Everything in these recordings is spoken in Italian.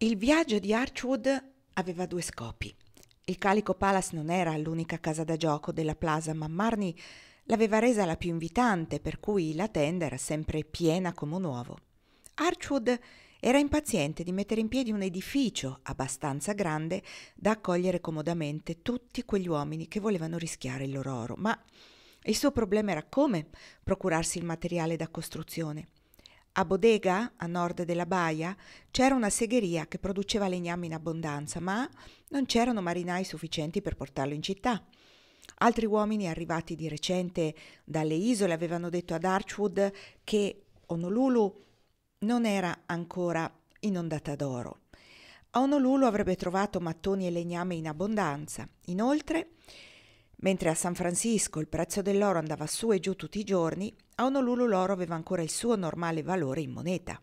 Il viaggio di Archwood aveva due scopi. Il Calico Palace non era l'unica casa da gioco della Plaza, ma Marnie l'aveva resa la più invitante, per cui la tenda era sempre piena come un uovo. Archwood era impaziente di mettere in piedi un edificio abbastanza grande da accogliere comodamente tutti quegli uomini che volevano rischiare il loro oro, ma il suo problema era come procurarsi il materiale da costruzione. A Bodega, a nord della baia, c'era una segheria che produceva legname in abbondanza, ma non c'erano marinai sufficienti per portarlo in città. Altri uomini arrivati di recente dalle isole avevano detto ad Archwood che Honolulu non era ancora inondata d'oro. A Honolulu avrebbe trovato mattoni e legname in abbondanza. Inoltre, mentre a San Francisco il prezzo dell'oro andava su e giù tutti i giorni, a Honolulu l'oro aveva ancora il suo normale valore in moneta.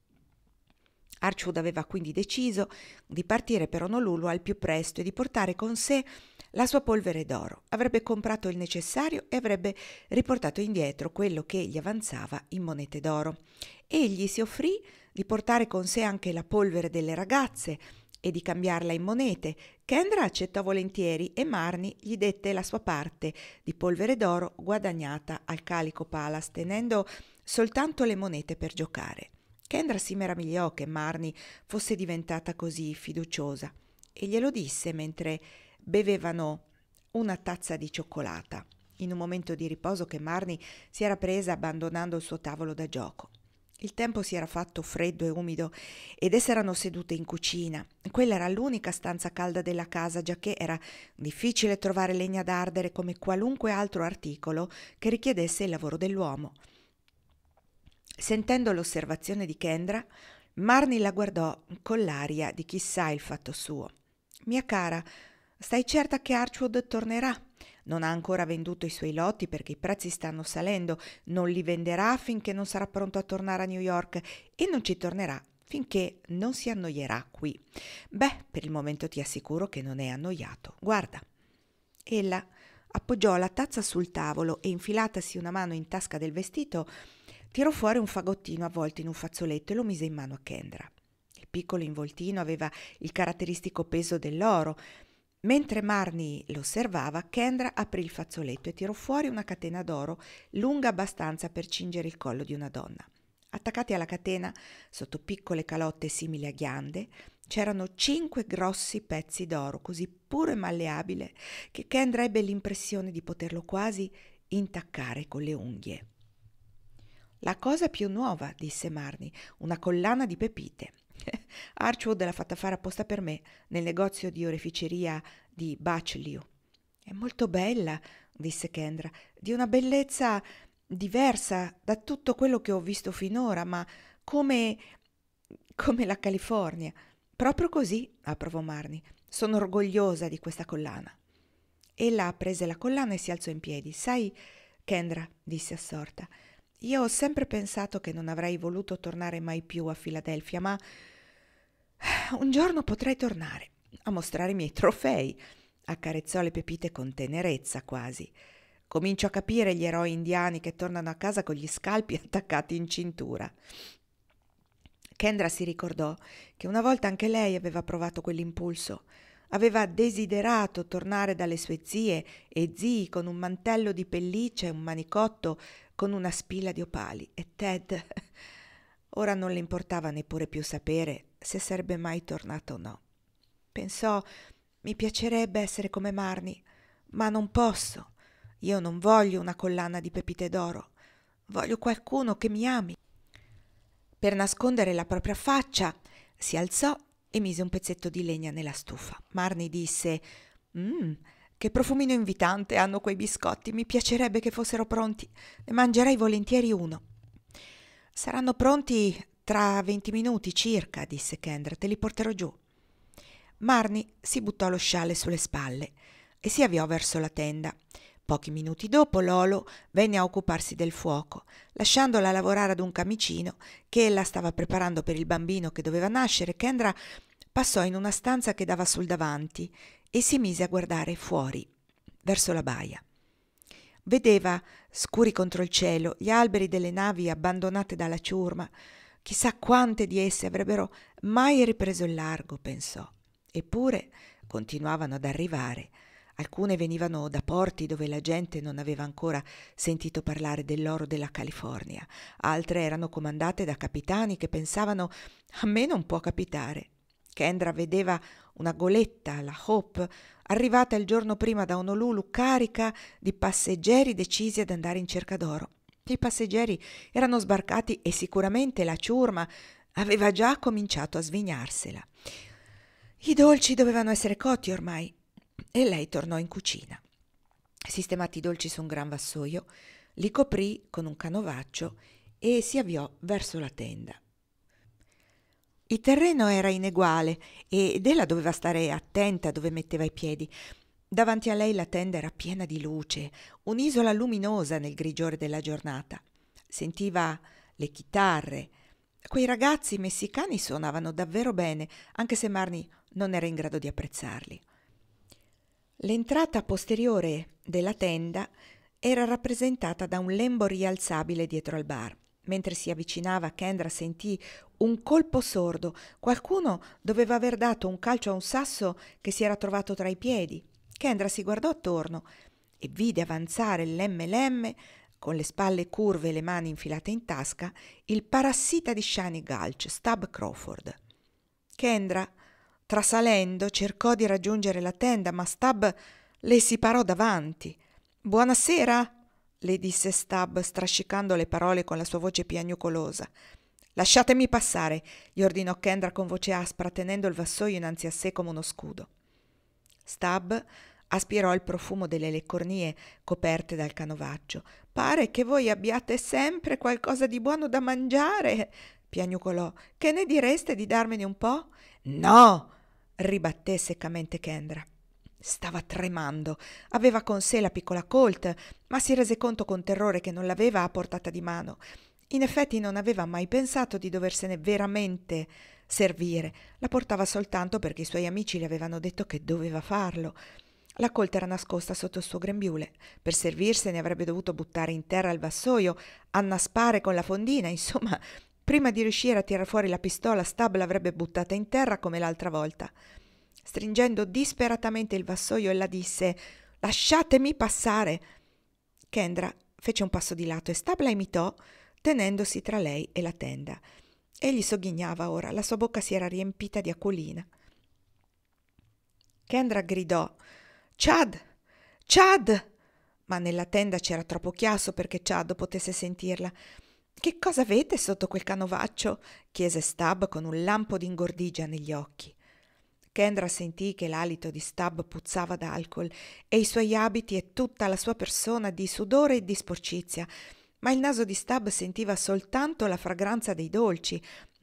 Archwood aveva quindi deciso di partire per Honolulu al più presto e di portare con sé la sua polvere d'oro. Avrebbe comprato il necessario e avrebbe riportato indietro quello che gli avanzava in monete d'oro. Egli si offrì di portare con sé anche la polvere delle ragazze e di cambiarla in monete. Kendra accettò volentieri e Marnie gli dette la sua parte di polvere d'oro guadagnata al Calico Palace, tenendo soltanto le monete per giocare. Kendra si meravigliò che Marnie fosse diventata così fiduciosa e glielo disse mentre bevevano una tazza di cioccolata, in un momento di riposo che Marnie si era presa abbandonando il suo tavolo da gioco. Il tempo si era fatto freddo e umido ed esse erano sedute in cucina. Quella era l'unica stanza calda della casa, giacché era difficile trovare legna da ardere come qualunque altro articolo che richiedesse il lavoro dell'uomo. Sentendo l'osservazione di Kendra, Marnie la guardò con l'aria di chi sa il fatto suo. «Mia cara, stai certa che Archwood tornerà? Non ha ancora venduto i suoi lotti perché i prezzi stanno salendo, non li venderà finché non sarà pronto a tornare a New York e non ci tornerà finché non si annoierà qui. Beh, per il momento ti assicuro che non è annoiato. Guarda». Ella appoggiò la tazza sul tavolo e, infilatasi una mano in tasca del vestito, tirò fuori un fagottino avvolto in un fazzoletto e lo mise in mano a Kendra. Il piccolo involtino aveva il caratteristico peso dell'oro. Mentre Marnie lo osservava, Kendra aprì il fazzoletto e tirò fuori una catena d'oro lunga abbastanza per cingere il collo di una donna. Attaccati alla catena, sotto piccole calotte simili a ghiande, c'erano 5 grossi pezzi d'oro, così puro e malleabile che Kendra ebbe l'impressione di poterlo quasi intaccare con le unghie. «La cosa più nuova», disse Marnie, «una collana di pepite. Archwood l'ha fatta fare apposta per me nel negozio di oreficeria di Bachelio». «È molto bella», disse Kendra, «di una bellezza diversa da tutto quello che ho visto finora, ma come la California». «Proprio così», approvò Marnie. «Sono orgogliosa di questa collana». Ella prese la collana e si alzò in piedi. «Sai, Kendra», disse assorta, «io ho sempre pensato che non avrei voluto tornare mai più a Filadelfia, ma un giorno potrei tornare a mostrare i miei trofei». Accarezzò le pepite con tenerezza quasi. «Comincio a capire gli eroi indiani che tornano a casa con gli scalpi attaccati in cintura». Kendra si ricordò che una volta anche lei aveva provato quell'impulso. Aveva desiderato tornare dalle sue zie e zii con un mantello di pelliccia e un manicotto con una spilla di opali, e Ted ora non le importava neppure più sapere se sarebbe mai tornato o no. Pensò: «Mi piacerebbe essere come Marnie, ma non posso. Io non voglio una collana di pepite d'oro, voglio qualcuno che mi ami». Per nascondere la propria faccia si alzò e mise un pezzetto di legna nella stufa. Marnie disse: che profumino invitante hanno quei biscotti, mi piacerebbe che fossero pronti, ne mangerei volentieri uno». «Saranno pronti tra 20 minuti circa», disse Kendra, «te li porterò giù». Marnie si buttò lo scialle sulle spalle e si avviò verso la tenda. Pochi minuti dopo Lolo venne a occuparsi del fuoco, lasciandola lavorare ad un camicino che ella stava preparando per il bambino che doveva nascere. Kendra passò in una stanza che dava sul davanti e si mise a guardare fuori, verso la baia. Vedeva, scuri contro il cielo, gli alberi delle navi abbandonate dalla ciurma, Chissà quante di esse avrebbero mai ripreso il largo, pensò. Eppure continuavano ad arrivare. Alcune venivano da porti dove la gente non aveva ancora sentito parlare dell'oro della California, altre erano comandate da capitani che pensavano a me non può capitare. Kendra vedeva una goletta, la Hope, arrivata il giorno prima da Honolulu carica di passeggeri decisi ad andare in cerca d'oro. I passeggeri erano sbarcati e sicuramente la ciurma aveva già cominciato a svignarsela. I dolci dovevano essere cotti ormai e lei tornò in cucina. Sistemati i dolci su un gran vassoio, li coprì con un canovaccio e si avviò verso la tenda. Il terreno era ineguale ed ella doveva stare attenta dove metteva i piedi. Davanti a lei la tenda era piena di luce, un'isola luminosa nel grigiore della giornata. Sentiva le chitarre. Quei ragazzi messicani suonavano davvero bene, anche se Marnie non era in grado di apprezzarli. L'entrata posteriore della tenda era rappresentata da un lembo rialzabile dietro al bar. Mentre si avvicinava, Kendra sentì un colpo sordo. Qualcuno doveva aver dato un calcio a un sasso che si era trovato tra i piedi. Kendra si guardò attorno e vide avanzare lemme lemme, con le spalle curve e le mani infilate in tasca, il parassita di Shiny Gulch, Stub Crawford. Kendra, trasalendo, cercò di raggiungere la tenda, ma Stub le si parò davanti. «Buonasera», le disse Stub, strascicando le parole con la sua voce piagnucolosa. «Lasciatemi passare», gli ordinò Kendra con voce aspra, tenendo il vassoio innanzi a sé come uno scudo. Stub aspirò il profumo delle leccornie coperte dal canovaccio. «Pare che voi abbiate sempre qualcosa di buono da mangiare», piagnucolò. «Che ne direste di darmene un po'?» «No!» ribatté seccamente Kendra. Stava tremando. Aveva con sé la piccola Colt, ma si rese conto con terrore che non l'aveva a portata di mano. In effetti non aveva mai pensato di doversene veramente servire. La portava soltanto perché i suoi amici le avevano detto che doveva farlo. La Colt era nascosta sotto il suo grembiule. Per servirsene avrebbe dovuto buttare in terra il vassoio, annaspare con la fondina, insomma, prima di riuscire a tirar fuori la pistola, Stub l'avrebbe buttata in terra come l'altra volta. Stringendo disperatamente il vassoio, ella disse: «Lasciatemi passare!» Kendra fece un passo di lato e Stub la imitò, tenendosi tra lei e la tenda. Egli sogghignava ora, la sua bocca si era riempita di acquolina. Kendra gridò: «Chad! Chad!» Ma nella tenda c'era troppo chiasso perché Chad potesse sentirla. «Che cosa avete sotto quel canovaccio?» chiese Stub con un lampo di ingordigia negli occhi. Kendra sentì che l'alito di Stub puzzava d'alcol e i suoi abiti e tutta la sua persona di sudore e di sporcizia, ma il naso di Stub sentiva soltanto la fragranza dei dolci.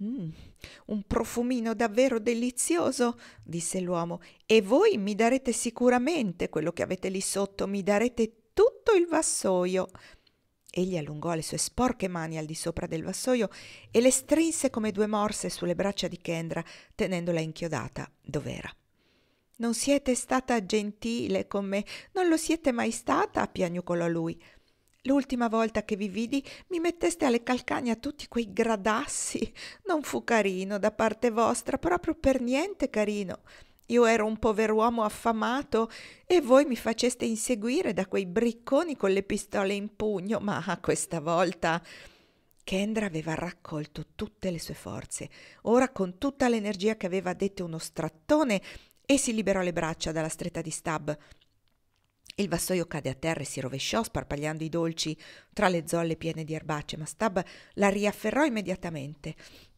Un profumino davvero delizioso», disse l'uomo, «e voi mi darete sicuramente quello che avete lì sotto, mi darete tutto il vassoio». Egli allungò le sue sporche mani al di sopra del vassoio e le strinse come due morse sulle braccia di Kendra, tenendola inchiodata dov'era. «Non siete stata gentile con me, non lo siete mai stata», piagnucolò lui. «L'ultima volta che vi vidi mi metteste alle calcagna tutti quei gradassi. Non fu carino da parte vostra, proprio per niente carino. Io ero un pover'uomo affamato e voi mi faceste inseguire da quei bricconi con le pistole in pugno, ma questa volta...» Kendra aveva raccolto tutte le sue forze. Ora, con tutta l'energia che aveva, dette uno strattone e si liberò le braccia dalla stretta di Stub. Il vassoio cade a terra e si rovesciò, sparpagliando i dolci tra le zolle piene di erbacce, ma Stub la riafferrò immediatamente.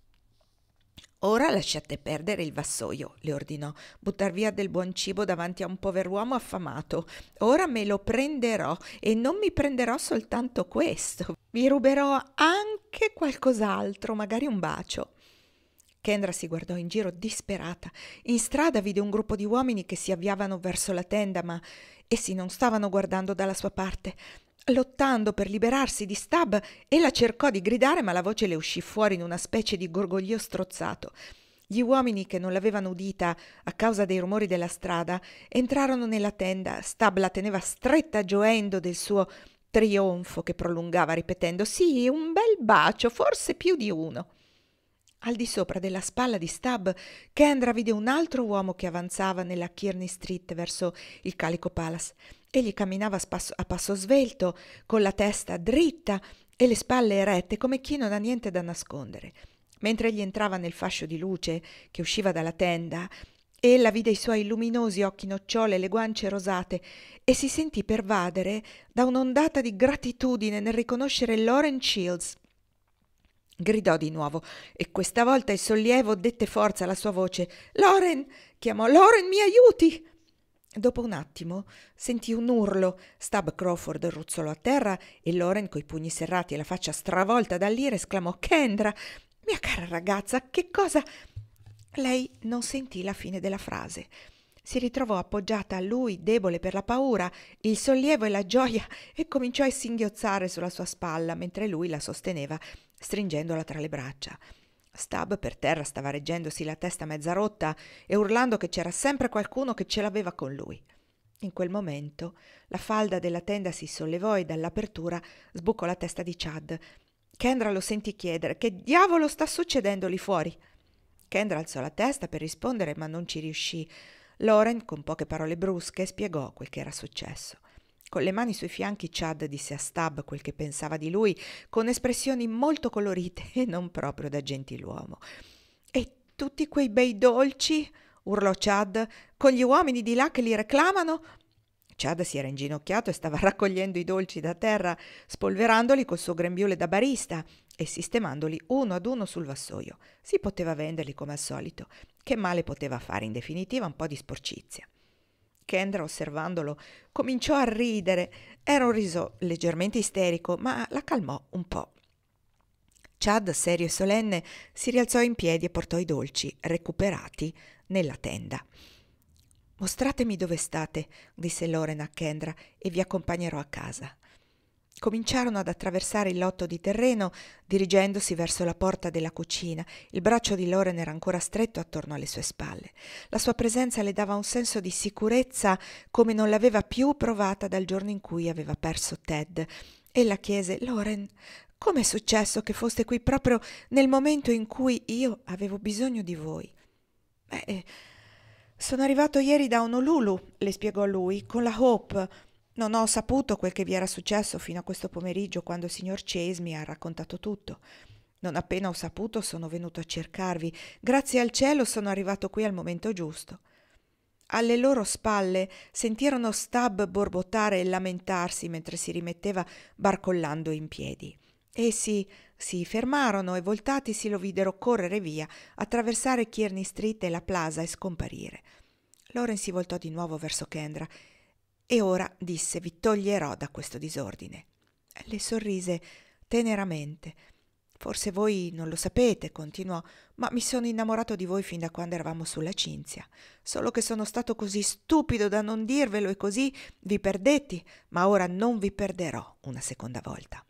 «Ora lasciate perdere il vassoio», le ordinò. «Buttar via del buon cibo davanti a un pover'uomo affamato. Ora me lo prenderò e non mi prenderò soltanto questo. Vi ruberò anche qualcos'altro, magari un bacio». Kendra si guardò in giro disperata. In strada vide un gruppo di uomini che si avviavano verso la tenda, ma essi non stavano guardando dalla sua parte. Lottando per liberarsi di Stub, ella cercò di gridare, ma la voce le uscì fuori in una specie di gorgoglio strozzato. Gli uomini, che non l'avevano udita a causa dei rumori della strada, entrarono nella tenda. Stub la teneva stretta, gioendo del suo trionfo che prolungava, ripetendo: «Sì, un bel bacio, forse più di uno». Al di sopra della spalla di Stubb, Kendra vide un altro uomo che avanzava nella Kearney Street verso il Calico Palace. Egli camminava a passo svelto, con la testa dritta e le spalle erette, come chi non ha niente da nascondere. Mentre egli entrava nel fascio di luce che usciva dalla tenda, ella vide i suoi luminosi occhi nocciole e le guance rosate e si sentì pervadere da un'ondata di gratitudine nel riconoscere Lauren Shields. Gridò di nuovo e questa volta il sollievo dette forza alla sua voce. «Lauren!» chiamò. «Lauren, mi aiuti!» Dopo un attimo sentì un urlo. Stubb Crawford ruzzolò a terra e Lauren, coi pugni serrati e la faccia stravolta dall'ira, esclamò: «Kendra, mia cara ragazza, che cosa...» Lei non sentì la fine della frase. Si ritrovò appoggiata a lui, debole per la paura, il sollievo e la gioia, e cominciò a singhiozzare sulla sua spalla mentre lui la sosteneva, stringendola tra le braccia. Stubb per terra stava reggendosi la testa mezza rotta e urlando che c'era sempre qualcuno che ce l'aveva con lui. In quel momento la falda della tenda si sollevò e dall'apertura sbucò la testa di Chad. Kendra lo sentì chiedere: «Che diavolo sta succedendo lì fuori?» Kendra alzò la testa per rispondere, ma non ci riuscì. Lauren, con poche parole brusche, spiegò quel che era successo. Con le mani sui fianchi, Chad disse a Stubb quel che pensava di lui, con espressioni molto colorite e non proprio da gentiluomo. «E tutti quei bei dolci?» urlò Chad, «con gli uomini di là che li reclamano?» Chad si era inginocchiato e stava raccogliendo i dolci da terra, spolverandoli col suo grembiule da barista e sistemandoli uno ad uno sul vassoio. Si poteva venderli come al solito. Che male poteva fare, in definitiva, un po' di sporcizia. Kendra, osservandolo, cominciò a ridere. Era un riso leggermente isterico, ma la calmò un po'. Chad, serio e solenne, si rialzò in piedi e portò i dolci, recuperati, nella tenda. «Mostratemi dove state», disse Lauren a Kendra, «e vi accompagnerò a casa». Cominciarono ad attraversare il lotto di terreno, dirigendosi verso la porta della cucina. Il braccio di Lauren era ancora stretto attorno alle sue spalle. La sua presenza le dava un senso di sicurezza come non l'aveva più provata dal giorno in cui aveva perso Ted. Ella chiese: «Lauren, com'è successo che foste qui proprio nel momento in cui io avevo bisogno di voi?» «Sono arrivato ieri da Honolulu», le spiegò lui, «con la Hope. Non ho saputo quel che vi era successo fino a questo pomeriggio, quando il signor Chase mi ha raccontato tutto. Non appena ho saputo sono venuto a cercarvi. Grazie al cielo sono arrivato qui al momento giusto». Alle loro spalle sentirono Stubb borbottare e lamentarsi mentre si rimetteva barcollando in piedi. Essi si fermarono e voltatisi lo videro correre via, attraversare Kearney Street e la plaza e scomparire. Lauren si voltò di nuovo verso Kendra. «E ora», disse, «vi toglierò da questo disordine». Le sorrise teneramente. «Forse voi non lo sapete», continuò, «ma mi sono innamorato di voi fin da quando eravamo sulla Cinzia. Solo che sono stato così stupido da non dirvelo e così vi perdetti, ma ora non vi perderò una seconda volta».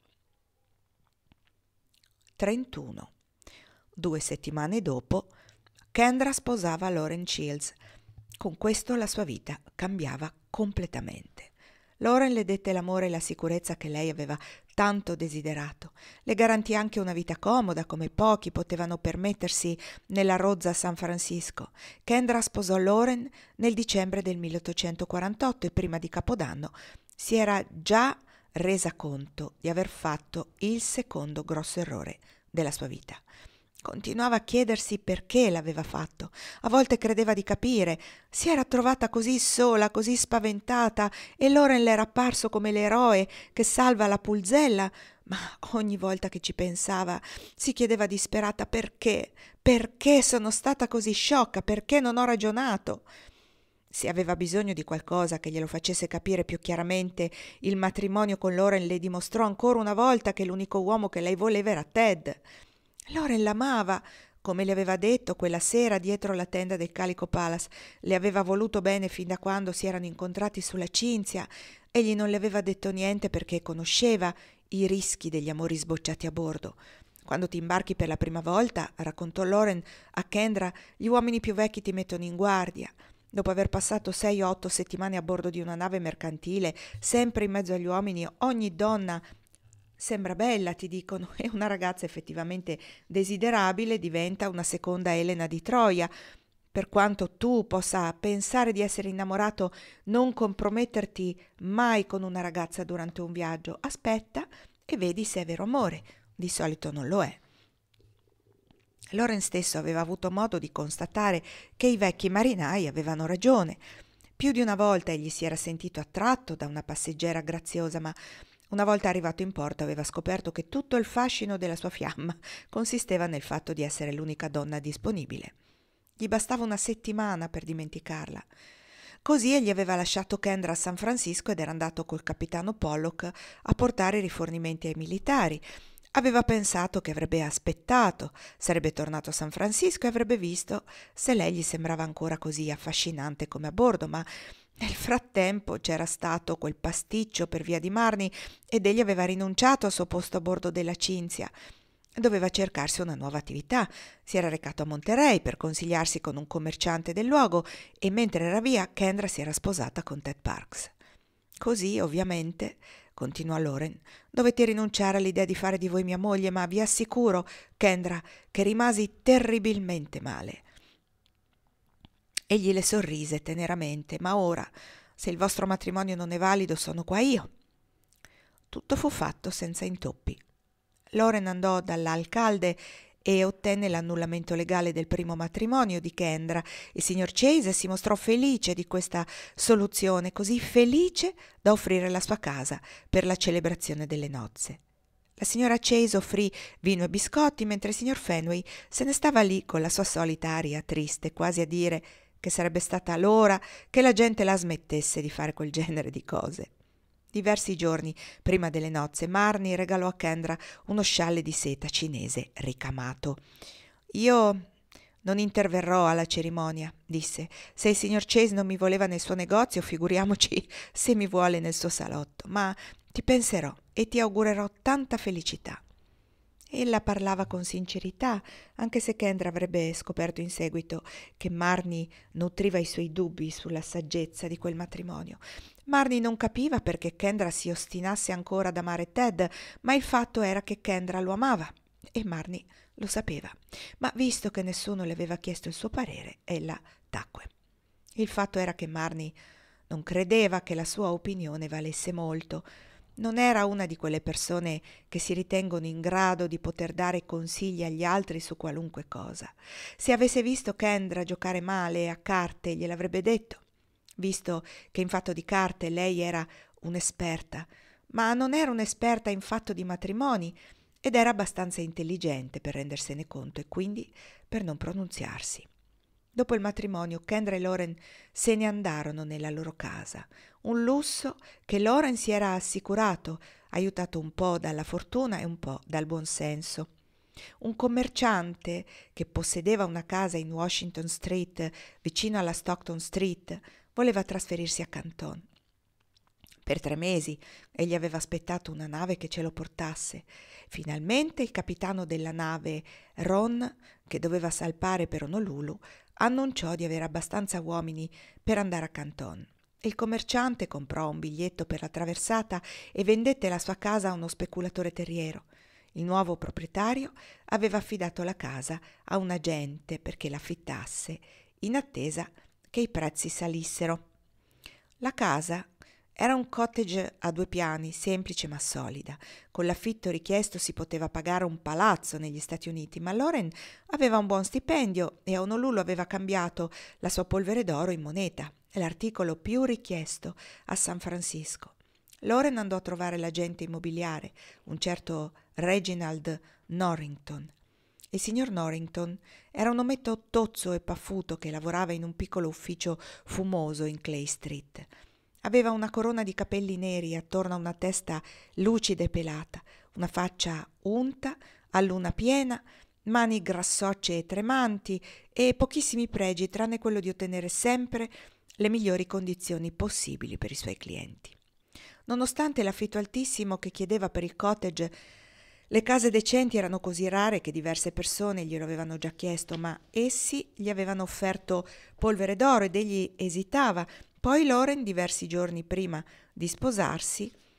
31. 2 settimane dopo, Kendra sposava Lauren Shields. Con questo la sua vita cambiava completamente. Lauren le dette l'amore e la sicurezza che lei aveva tanto desiderato. Le garantì anche una vita comoda, come pochi potevano permettersi nella rozza San Francisco. Kendra sposò Lauren nel dicembre del 1848 e prima di Capodanno si era già resa conto di aver fatto il secondo grosso errore della sua vita. Continuava a chiedersi perché l'aveva fatto. A volte credeva di capire. Si era trovata così sola, così spaventata, e Lauren le era apparso come l'eroe che salva la Pulzella, ma ogni volta che ci pensava si chiedeva disperata perché sono stata così sciocca, perché non ho ragionato. Se aveva bisogno di qualcosa che glielo facesse capire più chiaramente, il matrimonio con Lauren le dimostrò ancora una volta che l'unico uomo che lei voleva era Ted. Lauren l'amava, come le aveva detto quella sera dietro la tenda del Calico Palace. Le aveva voluto bene fin da quando si erano incontrati sulla Cinzia. Egli non le aveva detto niente perché conosceva i rischi degli amori sbocciati a bordo. «Quando ti imbarchi per la prima volta», raccontò Lauren a Kendra, «gli uomini più vecchi ti mettono in guardia. Dopo aver passato 6 o 8 settimane a bordo di una nave mercantile, sempre in mezzo agli uomini, ogni donna Sembra bella, ti dicono, e una ragazza effettivamente desiderabile diventa una seconda Elena di Troia. Per quanto tu possa pensare di essere innamorato, non comprometterti mai con una ragazza durante un viaggio. Aspetta e vedi se è vero amore. Di solito non lo è. Loren stesso aveva avuto modo di constatare che i vecchi marinai avevano ragione. Più di una volta egli si era sentito attratto da una passeggera graziosa, ma una volta arrivato in porto aveva scoperto che tutto il fascino della sua fiamma consisteva nel fatto di essere l'unica donna disponibile. Gli bastava una settimana per dimenticarla. Così egli aveva lasciato Kendra a San Francisco ed era andato col capitano Pollock a portare rifornimenti ai militari. Aveva pensato che avrebbe aspettato, sarebbe tornato a San Francisco e avrebbe visto se lei gli sembrava ancora così affascinante come a bordo, ma nel frattempo c'era stato quel pasticcio per via di Marnie ed egli aveva rinunciato al suo posto a bordo della Cinzia. Doveva cercarsi una nuova attività. Si era recato a Monterey per consigliarsi con un commerciante del luogo e mentre era via Kendra si era sposata con Ted Parks. Così, ovviamente, continuò Loren, dovete rinunciare all'idea di fare di voi mia moglie, ma vi assicuro, Kendra, che rimasi terribilmente male. Egli le sorrise teneramente, ma ora, se il vostro matrimonio non è valido, sono qua io. Tutto fu fatto senza intoppi. Loren andò dall'alcalde e ottenne l'annullamento legale del primo matrimonio di Kendra. Il signor Chase si mostrò felice di questa soluzione, così felice da offrire la sua casa per la celebrazione delle nozze. La signora Chase offrì vino e biscotti, mentre il signor Fenway se ne stava lì con la sua solita aria triste, quasi a dire che sarebbe stata l'ora che la gente la smettesse di fare quel genere di cose. Diversi giorni prima delle nozze, Marnie regalò a Kendra uno scialle di seta cinese ricamato. «Io non interverrò alla cerimonia», disse. «Se il signor Chase non mi voleva nel suo negozio, figuriamoci se mi vuole nel suo salotto. Ma ti penserò e ti augurerò tanta felicità». Ella parlava con sincerità, anche se Kendra avrebbe scoperto in seguito che Marnie nutriva i suoi dubbi sulla saggezza di quel matrimonio. Marnie non capiva perché Kendra si ostinasse ancora ad amare Ted, ma il fatto era che Kendra lo amava e Marnie lo sapeva. Ma visto che nessuno le aveva chiesto il suo parere, ella tacque. Il fatto era che Marnie non credeva che la sua opinione valesse molto. Non era una di quelle persone che si ritengono in grado di poter dare consigli agli altri su qualunque cosa. Se avesse visto Kendra giocare male a carte, gliel'avrebbe detto, visto che in fatto di carte lei era un'esperta, ma non era un'esperta in fatto di matrimoni ed era abbastanza intelligente per rendersene conto e quindi per non pronunziarsi. Dopo il matrimonio, Kendra e Loren se ne andarono nella loro casa, un lusso che Loren si era assicurato, aiutato un po' dalla fortuna e un po' dal buon senso. Un commerciante che possedeva una casa in Washington Street, vicino alla Stockton Street, voleva trasferirsi a Canton. Per 3 mesi egli aveva aspettato una nave che ce lo portasse. Finalmente il capitano della nave, Ron, che doveva salpare per Honolulu, annunciò di avere abbastanza uomini per andare a Canton. Il commerciante comprò un biglietto per la traversata e vendette la sua casa a uno speculatore terriero. Il nuovo proprietario aveva affidato la casa a un agente perché l'affittasse, in attesa che i prezzi salissero. La casa era un cottage a 2 piani, semplice ma solida. Con l'affitto richiesto si poteva pagare un palazzo negli Stati Uniti, ma Loren aveva un buon stipendio e a Honolulu aveva cambiato la sua polvere d'oro in moneta, l'articolo più richiesto a San Francisco. Loren andò a trovare l'agente immobiliare, un certo Reginald Norrington. Il signor Norrington era un ometto tozzo e paffuto che lavorava in un piccolo ufficio fumoso in Clay Street. Aveva una corona di capelli neri attorno a una testa lucida e pelata, una faccia unta, a luna piena, mani grassocce e tremanti e pochissimi pregi tranne quello di ottenere sempre le migliori condizioni possibili per i suoi clienti. Nonostante l'affitto altissimo che chiedeva per il cottage, le case decenti erano così rare che diverse persone glielo avevano già chiesto, ma essi gli avevano offerto polvere d'oro ed egli esitava. Poi Loren, diversi giorni prima di sposarsi,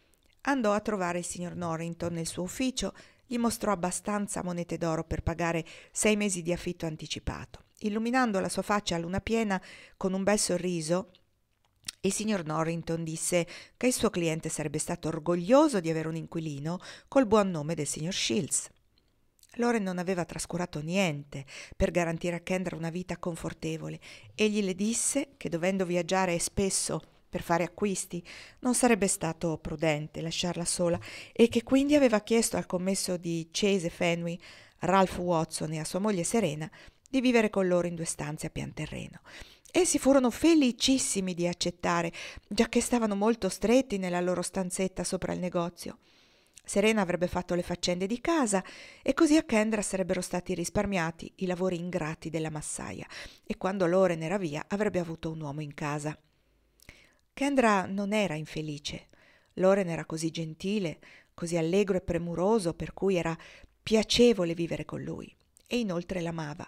Andò a trovare il signor Norrington nel suo ufficio, gli mostrò abbastanza monete d'oro per pagare 6 mesi di affitto anticipato. Illuminando la sua faccia a luna piena con un bel sorriso, il signor Norrington disse che il suo cliente sarebbe stato orgoglioso di avere un inquilino col buon nome del signor Shields. Loren non aveva trascurato niente per garantire a Kendra una vita confortevole. Egli le disse che, dovendo viaggiare spesso per fare acquisti, non sarebbe stato prudente lasciarla sola e che quindi aveva chiesto al commesso di Chase e Fenway, Ralph Watson, e a sua moglie Serena di vivere con loro in 2 stanze a pian terreno. Essi furono felicissimi di accettare, giacché stavano molto stretti nella loro stanzetta sopra il negozio. Serena avrebbe fatto le faccende di casa e così a Kendra sarebbero stati risparmiati i lavori ingrati della massaia e quando Loren era via avrebbe avuto un uomo in casa. Kendra non era infelice. Loren era così gentile, così allegro e premuroso, per cui era piacevole vivere con lui e inoltre l'amava.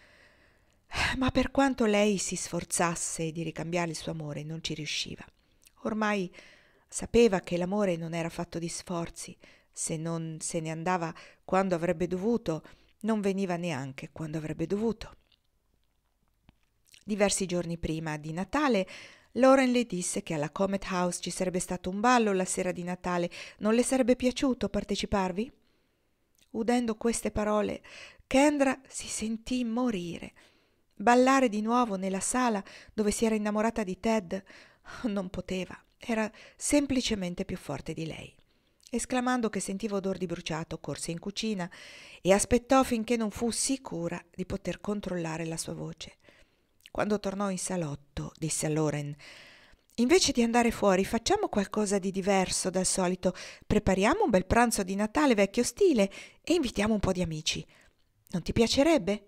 Ma per quanto lei si sforzasse di ricambiare il suo amore, non ci riusciva. Ormai sapeva che l'amore non era fatto di sforzi. Se non se ne andava quando avrebbe dovuto, non veniva neanche quando avrebbe dovuto. Diversi giorni prima di Natale, Loren le disse che alla Comet House ci sarebbe stato un ballo la sera di Natale. Non le sarebbe piaciuto parteciparvi? Udendo queste parole, Kendra si sentì morire. Ballare di nuovo nella sala dove si era innamorata di Ted non poteva, era semplicemente più forte di lei. Esclamando che sentiva odor di bruciato, corse in cucina e aspettò finché non fu sicura di poter controllare la sua voce. Quando tornò in salotto, disse a Loren: «Invece di andare fuori, facciamo qualcosa di diverso dal solito. Prepariamo un bel pranzo di Natale vecchio stile e invitiamo un po' di amici. Non ti piacerebbe?»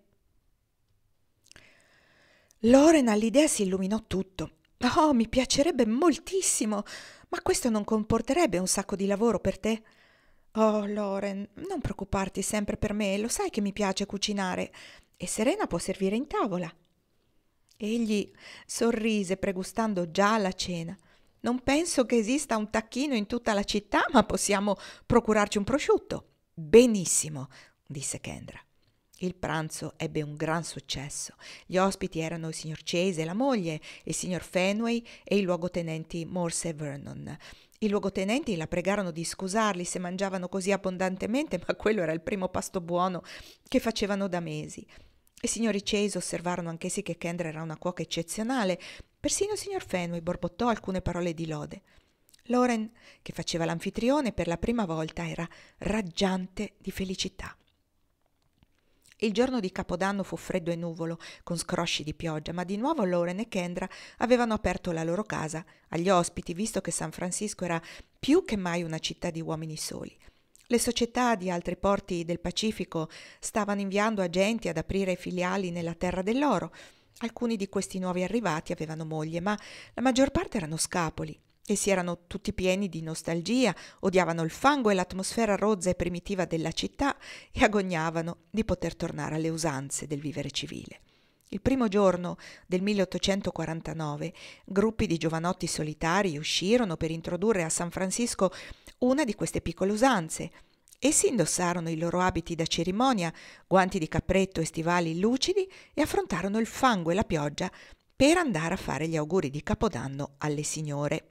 Loren all'idea si illuminò tutto. «Oh, mi piacerebbe moltissimo, ma questo non comporterebbe un sacco di lavoro per te?» «Oh, Loren, non preoccuparti sempre per me, lo sai che mi piace cucinare e Serena può servire in tavola». Egli sorrise pregustando già la cena. «Non penso che esista un tacchino in tutta la città, ma possiamo procurarci un prosciutto». «Benissimo», disse Kendra. Il pranzo ebbe un gran successo. Gli ospiti erano il signor Chase e la moglie, il signor Fenway e i luogotenenti Morse e Vernon. I luogotenenti la pregarono di scusarli se mangiavano così abbondantemente, ma quello era il primo pasto buono che facevano da mesi. I signori Chase osservarono anch'essi che Kendra era una cuoca eccezionale. Persino il signor Fenway borbottò alcune parole di lode. Loren, che faceva l'anfitrione per la prima volta, era raggiante di felicità. Il giorno di Capodanno fu freddo e nuvolo, con scrosci di pioggia, ma di nuovo Loren e Kendra avevano aperto la loro casa agli ospiti, visto che San Francisco era più che mai una città di uomini soli. Le società di altri porti del Pacifico stavano inviando agenti ad aprire filiali nella Terra dell'Oro. Alcuni di questi nuovi arrivati avevano moglie, ma la maggior parte erano scapoli. Essi erano tutti pieni di nostalgia, odiavano il fango e l'atmosfera rozza e primitiva della città e agognavano di poter tornare alle usanze del vivere civile. Il primo giorno del 1849 gruppi di giovanotti solitari uscirono per introdurre a San Francisco una di queste piccole usanze. Essi indossarono i loro abiti da cerimonia, guanti di capretto e stivali lucidi e affrontarono il fango e la pioggia per andare a fare gli auguri di Capodanno alle signore.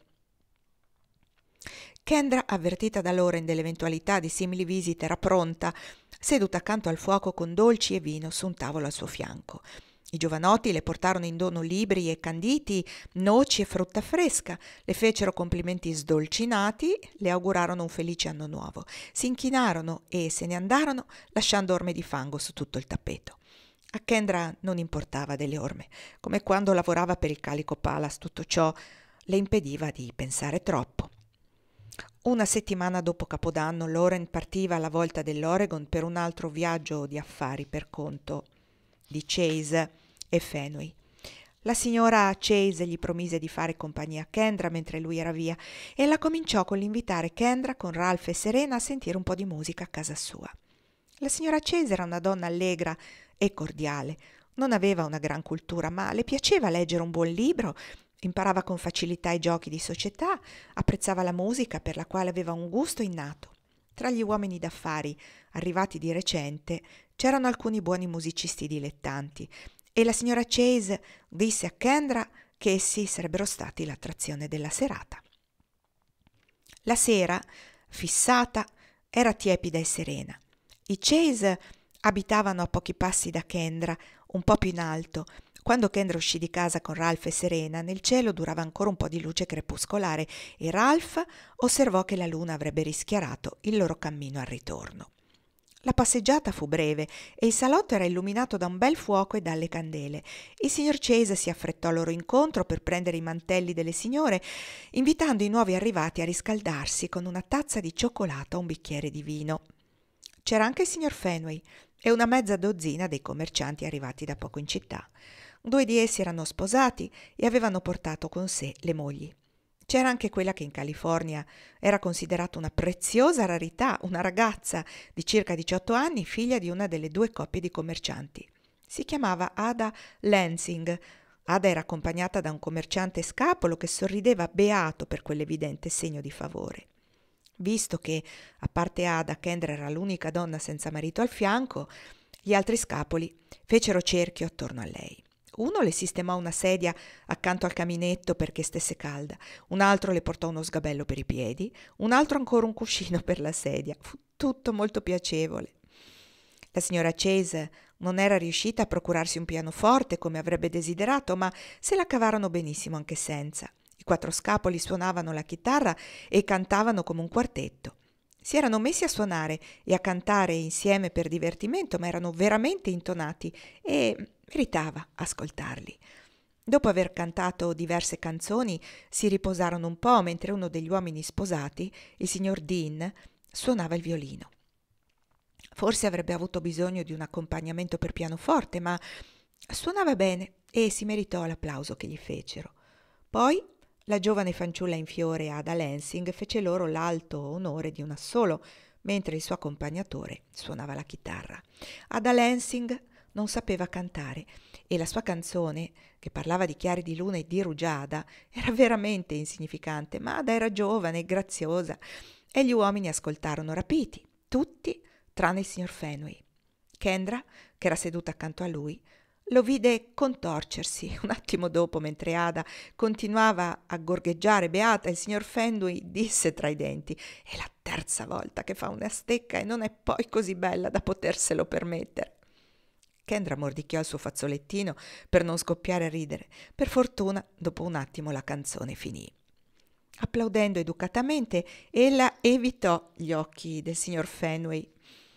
Kendra, avvertita da Loren dell'eventualità di simili visite, era pronta, seduta accanto al fuoco con dolci e vino su un tavolo al suo fianco. I giovanotti le portarono in dono libri e canditi, noci e frutta fresca, le fecero complimenti sdolcinati, le augurarono un felice anno nuovo, si inchinarono e se ne andarono lasciando orme di fango su tutto il tappeto. A Kendra non importava delle orme, come quando lavorava per il Calico Palace, tutto ciò le impediva di pensare troppo. Una settimana dopo Capodanno, Loren partiva alla volta dell'Oregon per un altro viaggio di affari per conto di Chase e Fenway. La signora Chase gli promise di fare compagnia a Kendra mentre lui era via e la cominciò con l'invitare Kendra con Ralph e Serena a sentire un po' di musica a casa sua. La signora Chase era una donna allegra e cordiale. Non aveva una gran cultura, ma le piaceva leggere un buon libro Imparava con facilità i giochi di società, apprezzava la musica per la quale aveva un gusto innato. Tra gli uomini d'affari arrivati di recente c'erano alcuni buoni musicisti dilettanti e la signora Chase disse a Kendra che essi sarebbero stati l'attrazione della serata. La sera, fissata, era tiepida e serena. I Chase abitavano a pochi passi da Kendra, un po' più in alto. Quando Kendra uscì di casa con Ralph e Serena, nel cielo durava ancora un po' di luce crepuscolare e Ralph osservò che la luna avrebbe rischiarato il loro cammino al ritorno. La passeggiata fu breve e il salotto era illuminato da un bel fuoco e dalle candele. Il signor Chase si affrettò al loro incontro per prendere i mantelli delle signore, invitando i nuovi arrivati a riscaldarsi con una tazza di cioccolato o un bicchiere di vino. C'era anche il signor Fenway e una mezza dozzina dei commercianti arrivati da poco in città. 2 di essi erano sposati e avevano portato con sé le mogli. C'era anche quella che in California era considerata una preziosa rarità, una ragazza di circa 18 anni, figlia di una delle 2 coppie di commercianti. Si chiamava Ada Lansing. Ada era accompagnata da un commerciante scapolo che sorrideva beato per quell'evidente segno di favore. Visto che, a parte Ada, Kendra era l'unica donna senza marito al fianco, gli altri scapoli fecero cerchio attorno a lei. Uno le sistemò una sedia accanto al caminetto perché stesse calda, un altro le portò uno sgabello per i piedi, un altro ancora un cuscino per la sedia. Fu tutto molto piacevole. La signora Chase non era riuscita a procurarsi un pianoforte come avrebbe desiderato, ma se la cavarono benissimo anche senza. I 4 scapoli suonavano la chitarra e cantavano come un quartetto. Si erano messi a suonare e a cantare insieme per divertimento, ma erano veramente intonati e meritava ascoltarli. Dopo aver cantato diverse canzoni, si riposarono un po' mentre uno degli uomini sposati, il signor Dean, suonava il violino. Forse avrebbe avuto bisogno di un accompagnamento per pianoforte, ma suonava bene e si meritò l'applauso che gli fecero. Poi la giovane fanciulla in fiore Ada Lansing fece loro l'alto onore di un assolo, mentre il suo accompagnatore suonava la chitarra. Ada Lansing non sapeva cantare e la sua canzone, che parlava di chiari di luna e di rugiada, era veramente insignificante, ma Ada era giovane e graziosa e gli uomini ascoltarono rapiti, tutti tranne il signor Fenway. Kendra, che era seduta accanto a lui, lo vide contorcersi un attimo dopo mentre Ada continuava a gorgheggiare beata. Il signor Fenway disse tra i denti: «È la terza volta che fa una stecca e non è poi così bella da poterselo permettere». Kendra mordicchiò il suo fazzolettino per non scoppiare a ridere. Per fortuna, dopo un attimo la canzone finì. Applaudendo educatamente, ella evitò gli occhi del signor Fenway.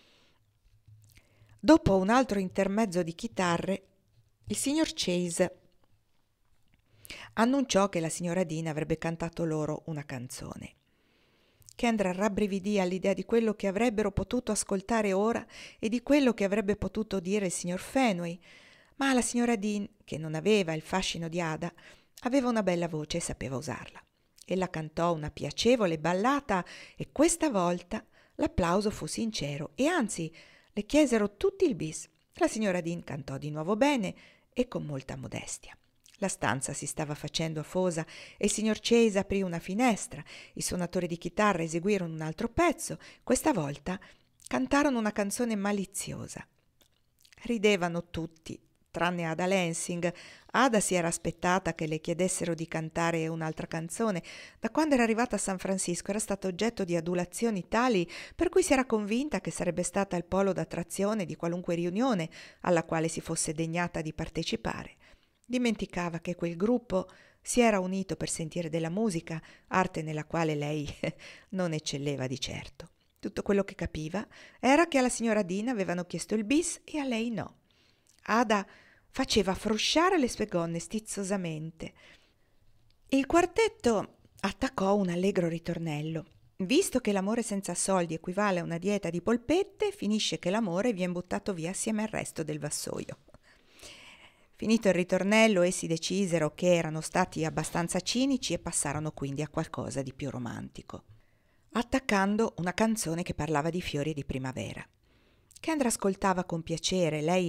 Dopo un altro intermezzo di chitarre, il signor Chase annunciò che la signora Dean avrebbe cantato loro una canzone. Kendra rabbrividì all'idea di quello che avrebbero potuto ascoltare ora e di quello che avrebbe potuto dire il signor Fenway, ma la signora Dean, che non aveva il fascino di Ada, aveva una bella voce e sapeva usarla. Ella cantò una piacevole ballata e questa volta l'applauso fu sincero e anzi le chiesero tutti il bis. La signora Dean cantò di nuovo bene e con molta modestia. La stanza si stava facendo afosa e il signor Chase aprì una finestra. I suonatori di chitarra eseguirono un altro pezzo. Questa volta cantarono una canzone maliziosa. Ridevano tutti, tranne Ada Lansing. Ada si era aspettata che le chiedessero di cantare un'altra canzone. Da quando era arrivata a San Francisco era stata oggetto di adulazioni tali per cui si era convinta che sarebbe stata il polo d'attrazione di qualunque riunione alla quale si fosse degnata di partecipare. Dimenticava che quel gruppo si era unito per sentire della musica, arte nella quale lei non eccelleva di certo. Tutto quello che capiva era che alla signora Dean avevano chiesto il bis e a lei no. Ada faceva frusciare le sue gonne stizzosamente. Il quartetto attaccò un allegro ritornello. Visto che l'amore senza soldi equivale a una dieta di polpette, finisce che l'amore viene buttato via assieme al resto del vassoio. Finito il ritornello, essi decisero che erano stati abbastanza cinici e passarono quindi a qualcosa di più romantico, attaccando una canzone che parlava di fiori di primavera. Kendra ascoltava con piacere. Lei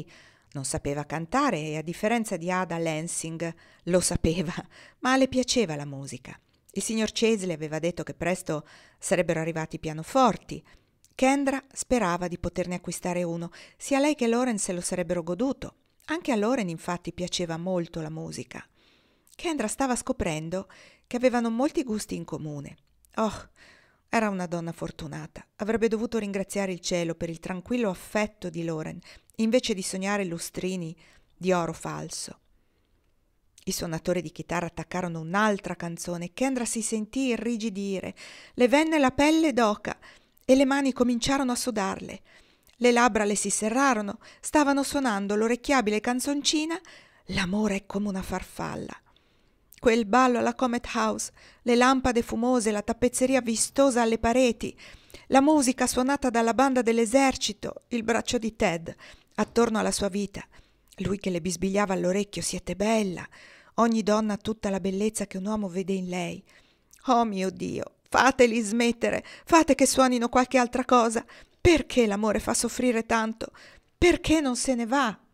Non sapeva cantare e, a differenza di Ada Lansing, lo sapeva, ma le piaceva la musica. Il signor Chase le aveva detto che presto sarebbero arrivati i pianoforti. Kendra sperava di poterne acquistare uno. Sia lei che Lauren se lo sarebbero goduto. Anche a Lauren, infatti, piaceva molto la musica. Kendra stava scoprendo che avevano molti gusti in comune. Oh, era una donna fortunata. Avrebbe dovuto ringraziare il cielo per il tranquillo affetto di Lauren, invece di sognare lustrini di oro falso. I suonatori di chitarra attaccarono un'altra canzone e Kendra si sentì irrigidire. Le venne la pelle d'oca e le mani cominciarono a sudarle. Le labbra le si serrarono, stavano suonando l'orecchiabile canzoncina «L'amore è come una farfalla». Quel ballo alla Comet House, le lampade fumose, la tappezzeria vistosa alle pareti, la musica suonata dalla banda dell'esercito, il braccio di Ted attorno alla sua vita, lui che le bisbigliava all'orecchio «Siete bella», ogni donna ha tutta la bellezza che un uomo vede in lei. Oh mio Dio, fateli smettere, fate che suonino qualche altra cosa. Perché l'amore fa soffrire tanto? Perché non se ne va?